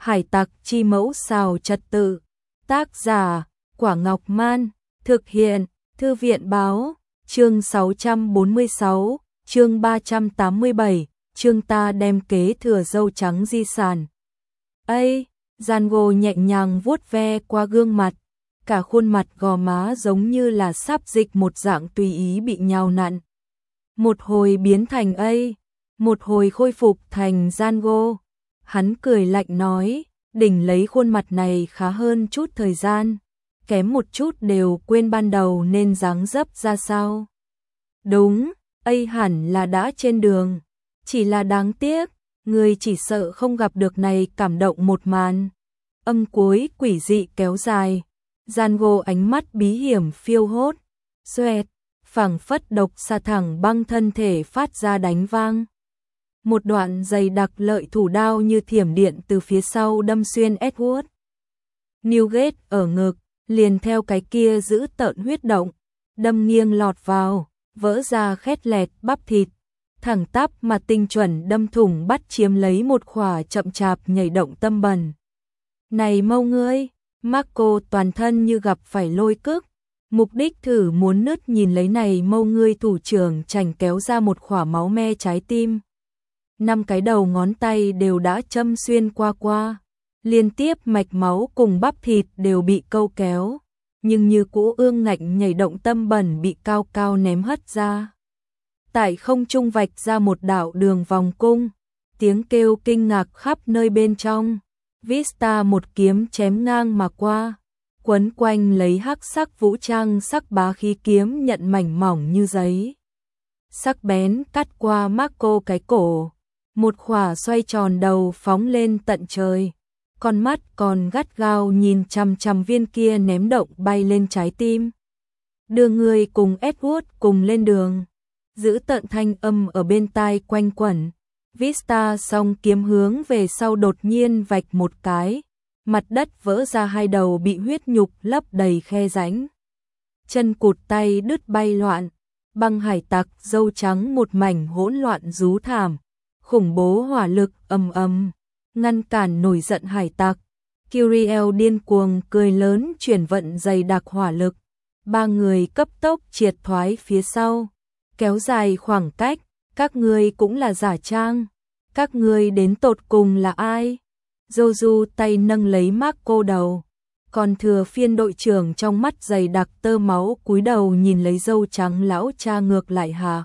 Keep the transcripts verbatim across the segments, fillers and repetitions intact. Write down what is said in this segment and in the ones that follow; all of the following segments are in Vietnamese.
Hải tặc chi mẫu xào trật tự. Tác giả, Quả Ngọc Man. Thực hiện, Thư viện Báo. Chương sáu trăm bốn mươi sáu, chương ba trăm tám mươi bảy, chương ta đem kế thừa dâu trắng di sản. Ây, Django nhẹ nhàng vuốt ve qua gương mặt, cả khuôn mặt gò má giống như là sắp dịch một dạng tùy ý bị nhào nặn. Một hồi biến thành Ây, một hồi khôi phục thành Django. Hắn cười lạnh nói, đỉnh lấy khuôn mặt này khá hơn chút thời gian, kém một chút đều quên ban đầu nên dáng dấp ra sao. Đúng, Ây hẳn là đã trên đường, chỉ là đáng tiếc, người chỉ sợ không gặp được này cảm động một màn. Âm cuối quỷ dị kéo dài, Django ánh mắt bí hiểm phiêu hốt, xoẹt, phảng phất độc xà thẳng băng thân thể phát ra đánh vang. Một đoạn dày đặc lợi thủ đao như thiểm điện từ phía sau đâm xuyên Edward Newgate ở ngực, liền theo cái kia giữ tợn huyết động, đâm nghiêng lọt vào, vỡ ra khét lẹt bắp thịt, thẳng tắp mà tinh chuẩn đâm thủng bắt chiếm lấy một khỏa chậm chạp nhảy động tâm bần. Này mau ngươi, Marco toàn thân như gặp phải lôi cức, mục đích thử muốn nứt nhìn lấy này mau ngươi thủ trưởng chảnh kéo ra một khỏa máu me trái tim. Năm cái đầu ngón tay đều đã châm xuyên qua qua, liên tiếp mạch máu cùng bắp thịt đều bị câu kéo, nhưng như cũ ương ngạnh nhảy động tâm bẩn bị cao cao ném hất ra. Tại không trung vạch ra một đạo đường vòng cung, tiếng kêu kinh ngạc khắp nơi bên trong. Vista một kiếm chém ngang mà qua, quấn quanh lấy hắc sắc vũ trang sắc bá khí kiếm nhận mảnh mỏng như giấy. Sắc bén cắt qua Marco cái cổ, một khỏa xoay tròn đầu phóng lên tận trời, con mắt còn gắt gao nhìn chằm chằm viên kia ném động bay lên trái tim. Đưa người cùng Edward cùng lên đường, giữ tận thanh âm ở bên tai quanh quẩn. Vista song kiếm hướng về sau đột nhiên vạch một cái, mặt đất vỡ ra hai đầu bị huyết nhục lấp đầy khe rãnh. Chân cụt tay đứt bay loạn, băng hải tặc dâu trắng một mảnh hỗn loạn rú thảm, khủng bố hỏa lực ầm ầm ngăn cản nổi giận hải tặc. Kyriel điên cuồng cười lớn chuyển vận dày đặc hỏa lực, ba người cấp tốc triệt thoái phía sau, kéo dài khoảng cách. Các ngươi cũng là giả trang, các ngươi đến tột cùng là ai? Joju tay nâng lấy Marco đầu, còn thừa phiên đội trưởng trong mắt dày đặc tơ máu cúi đầu nhìn lấy dâu trắng lão cha ngược lại hà.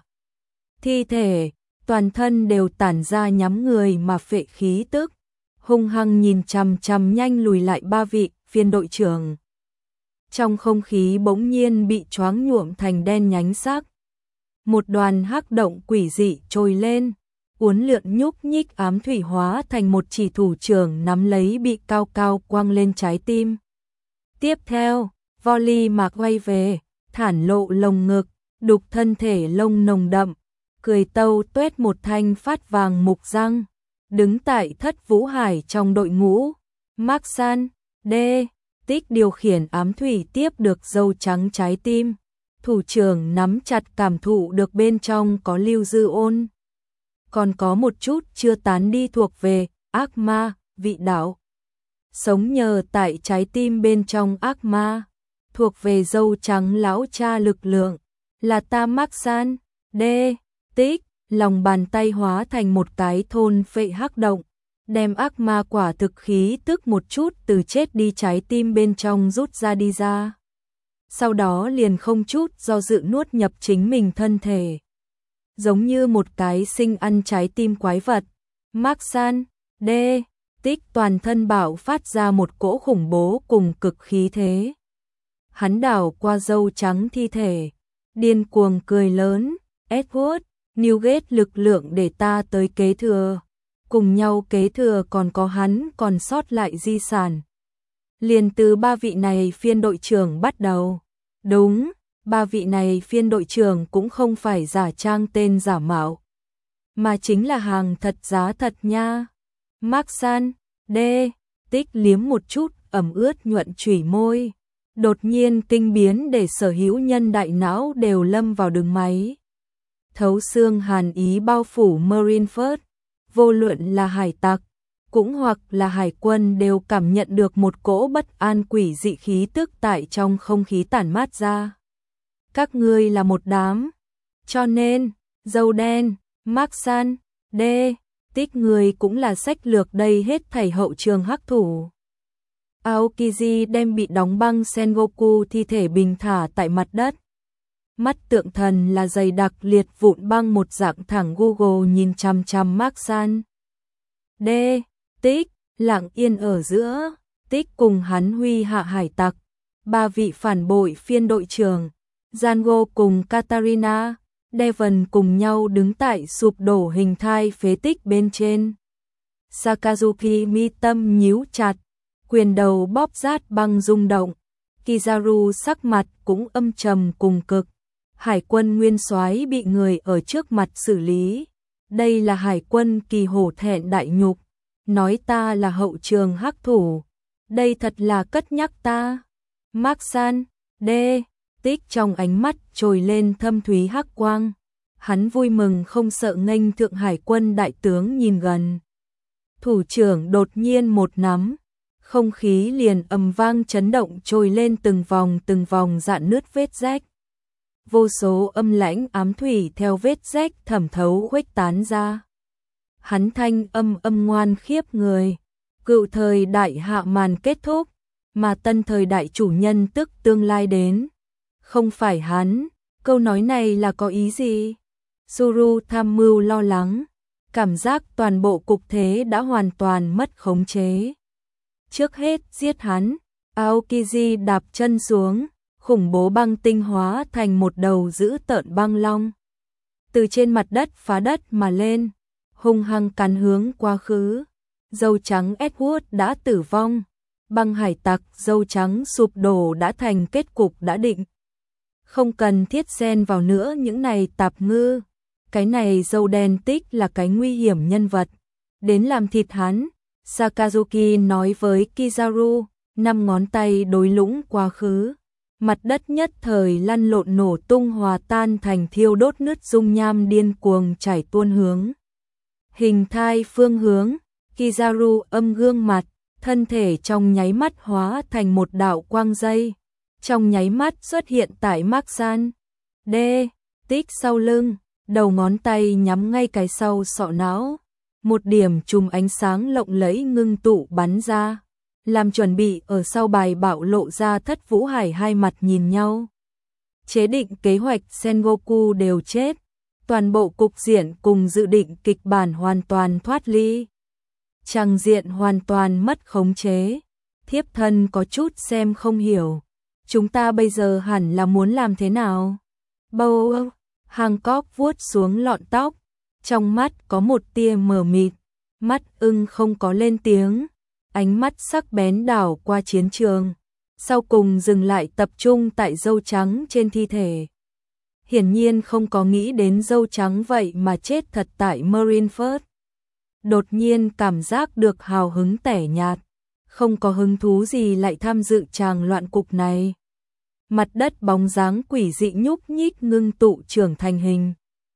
Thi thể, toàn thân đều tản ra nhắm người mà phệ khí tức, hung hăng nhìn chằm chằm nhanh lùi lại ba vị phiên đội trưởng. Trong không khí bỗng nhiên bị choáng nhuộm thành đen nhánh sắc. Một đoàn hắc động quỷ dị trồi lên, uốn lượn nhúc nhích ám thủy hóa thành một chỉ thủ trưởng nắm lấy bị cao cao quăng lên trái tim. Tiếp theo, volley mạc quay về, thản lộ lồng ngực, đục thân thể lông nồng đậm, cười tâu tuét một thanh phát vàng mục răng, đứng tại thất vũ hải trong đội ngũ. Maxan, D, tích điều khiển ám thủy tiếp được dâu trắng trái tim. Thủ trưởng nắm chặt cảm thụ được bên trong có lưu dư ôn. Còn có một chút chưa tán đi thuộc về ác ma, vị đạo. Sống nhờ tại trái tim bên trong ác ma, thuộc về dâu trắng lão cha lực lượng, là ta Maxan, D, tích, lòng bàn tay hóa thành một cái thôn phệ hắc động, đem ác ma quả thực khí tức một chút từ chết đi trái tim bên trong rút ra đi ra. Sau đó liền không chút do dự nuốt nhập chính mình thân thể. Giống như một cái sinh ăn trái tim quái vật. Maxan, D, tích toàn thân bạo phát ra một cỗ khủng bố cùng cực khí thế. Hắn đảo qua dâu trắng thi thể, điên cuồng cười lớn, Edward, Newgate lực lượng để ta tới kế thừa. Cùng nhau kế thừa còn có hắn còn sót lại di sản. Liền từ ba vị này phiên đội trưởng bắt đầu. Đúng, ba vị này phiên đội trưởng cũng không phải giả trang tên giả mạo, mà chính là hàng thật giá thật nha. Maxan, D, tích liếm một chút ẩm ướt nhuận chủy môi, đột nhiên kinh biến để sở hữu nhân đại não đều lâm vào đường máy. Thấu xương hàn ý bao phủ Marineford, vô luận là hải tặc, cũng hoặc là hải quân đều cảm nhận được một cỗ bất an quỷ dị khí tức tại trong không khí tản mát ra. Các ngươi là một đám, cho nên, dâu đen, Mark San, D, tích người cũng là sách lược đây hết thảy hậu trường hắc thủ. Aokiji đem bị đóng băng Sengoku thi thể bình thả tại mặt đất. Mắt tượng thần là dày đặc liệt vụn băng một dạng thẳng Google nhìn chằm chằm Mark San. D, tích, lặng yên ở giữa, tích cùng hắn huy hạ hải tặc. Ba vị phản bội phiên đội trưởng, Django cùng Katarina, Devon cùng nhau đứng tại sụp đổ hình thai phế tích bên trên. Sakazuki mi tâm nhíu chặt, quyền đầu bóp rát băng rung động. Kizaru sắc mặt cũng âm trầm cùng cực. Hải quân nguyên soái bị người ở trước mặt xử lý. Đây là hải quân kỳ hổ thẹn đại nhục. Nói ta là hậu trường hắc thủ. Đây thật là cất nhắc ta. Mark San, D, tích trong ánh mắt trồi lên thâm thúy hắc quang. Hắn vui mừng không sợ nghênh thượng hải quân đại tướng nhìn gần. Thủ trưởng đột nhiên một nắm. Không khí liền ầm vang chấn động trồi lên từng vòng từng vòng rạn nứt vết rách. Vô số âm lãnh ám thủy theo vết rách thẩm thấu khuếch tán ra. Hắn thanh âm âm ngoan khiếp người. Cựu thời đại hạ màn kết thúc, mà tân thời đại chủ nhân tức tương lai đến. Không phải hắn, câu nói này là có ý gì? Suru tham mưu lo lắng, cảm giác toàn bộ cục thế đã hoàn toàn mất khống chế. Trước hết giết hắn, Aokiji đạp chân xuống, khủng bố băng tinh hóa thành một đầu dữ tợn băng long. Từ trên mặt đất phá đất mà lên, hung hăng cắn hướng quá khứ. Dâu trắng Edward đã tử vong, băng hải tặc dâu trắng sụp đổ đã thành kết cục đã định. Không cần thiết xen vào nữa những này tạp ngư. Cái này dâu đen tích là cái nguy hiểm nhân vật. Đến làm thịt hắn, Sakazuki nói với Kizaru, năm ngón tay đối lũng quá khứ. Mặt đất nhất thời lăn lộn nổ tung hòa tan thành thiêu đốt nứt dung nham điên cuồng chảy tuôn hướng. Hình thai phương hướng, Kizaru âm gương mặt, thân thể trong nháy mắt hóa thành một đạo quang dây. Trong nháy mắt xuất hiện tại Mark San. D, tích sau lưng, đầu ngón tay nhắm ngay cái sau sọ não. Một điểm chùm ánh sáng lộng lẫy ngưng tụ bắn ra. Làm chuẩn bị ở sau bài bạo lộ ra Thất Vũ Hải hai mặt nhìn nhau. Chế định kế hoạch Sengoku đều chết. Toàn bộ cục diện cùng dự định kịch bản hoàn toàn thoát ly. Tràng diện hoàn toàn mất khống chế. Thiếp thân có chút xem không hiểu. Chúng ta bây giờ hẳn là muốn làm thế nào? Bâu âu, Hancock vuốt xuống lọn tóc. Trong mắt có một tia mờ mịt. Mắt ưng không có lên tiếng. Ánh mắt sắc bén đảo qua chiến trường. Sau cùng dừng lại tập trung tại dâu trắng trên thi thể. Hiển nhiên không có nghĩ đến dâu trắng vậy mà chết thật tại Marineford. Đột nhiên cảm giác được hào hứng tẻ nhạt. Không có hứng thú gì lại tham dự tràng loạn cục này. Mặt đất bóng dáng quỷ dị nhúc nhích ngưng tụ trưởng thành hình.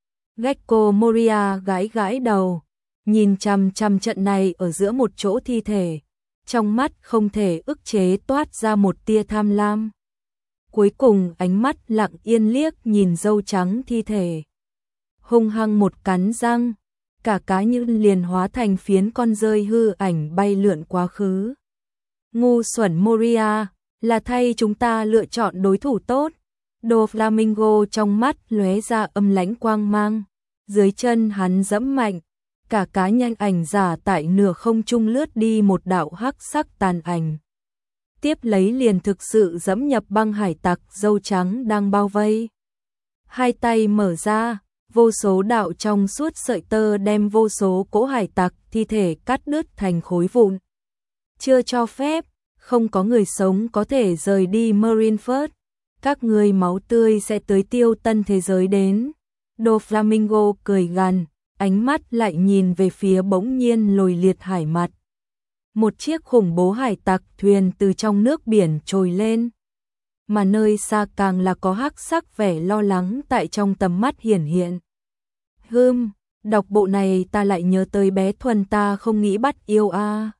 Gecko Moria gãi gãi đầu, nhìn chằm chằm trận này ở giữa một chỗ thi thể, trong mắt không thể ức chế toát ra một tia tham lam. Cuối cùng ánh mắt lặng yên liếc nhìn dâu trắng thi thể. Hung hăng một cắn răng, cả cá như liền hóa thành phiến con rơi hư ảnh bay lượn quá khứ. Ngu xuẩn Moria, là thay chúng ta lựa chọn đối thủ tốt. Đồ Flamingo trong mắt lóe ra âm lãnh quang mang. Dưới chân hắn dẫm mạnh, cả cá nhanh ảnh giả tại nửa không trung lướt đi một đạo hắc sắc tàn ảnh. Tiếp lấy liền thực sự dẫm nhập băng hải tặc dâu trắng đang bao vây. Hai tay mở ra, vô số đạo trong suốt sợi tơ đem vô số cỗ hải tặc thi thể cắt đứt thành khối vụn. Chưa cho phép, không có người sống có thể rời đi Marineford. Các người máu tươi sẽ tới tiêu tân thế giới đến. Đồ Flamingo cười gằn, ánh mắt lại nhìn về phía bỗng nhiên lồi liệt hải mặt. Một chiếc khủng bố hải tặc thuyền từ trong nước biển trồi lên. Mà nơi xa càng là có hắc sắc vẻ lo lắng tại trong tầm mắt hiển hiện. Hừm, Đọc bộ này ta lại nhớ tới bé Thuần, ta không nghĩ bắt yêu a.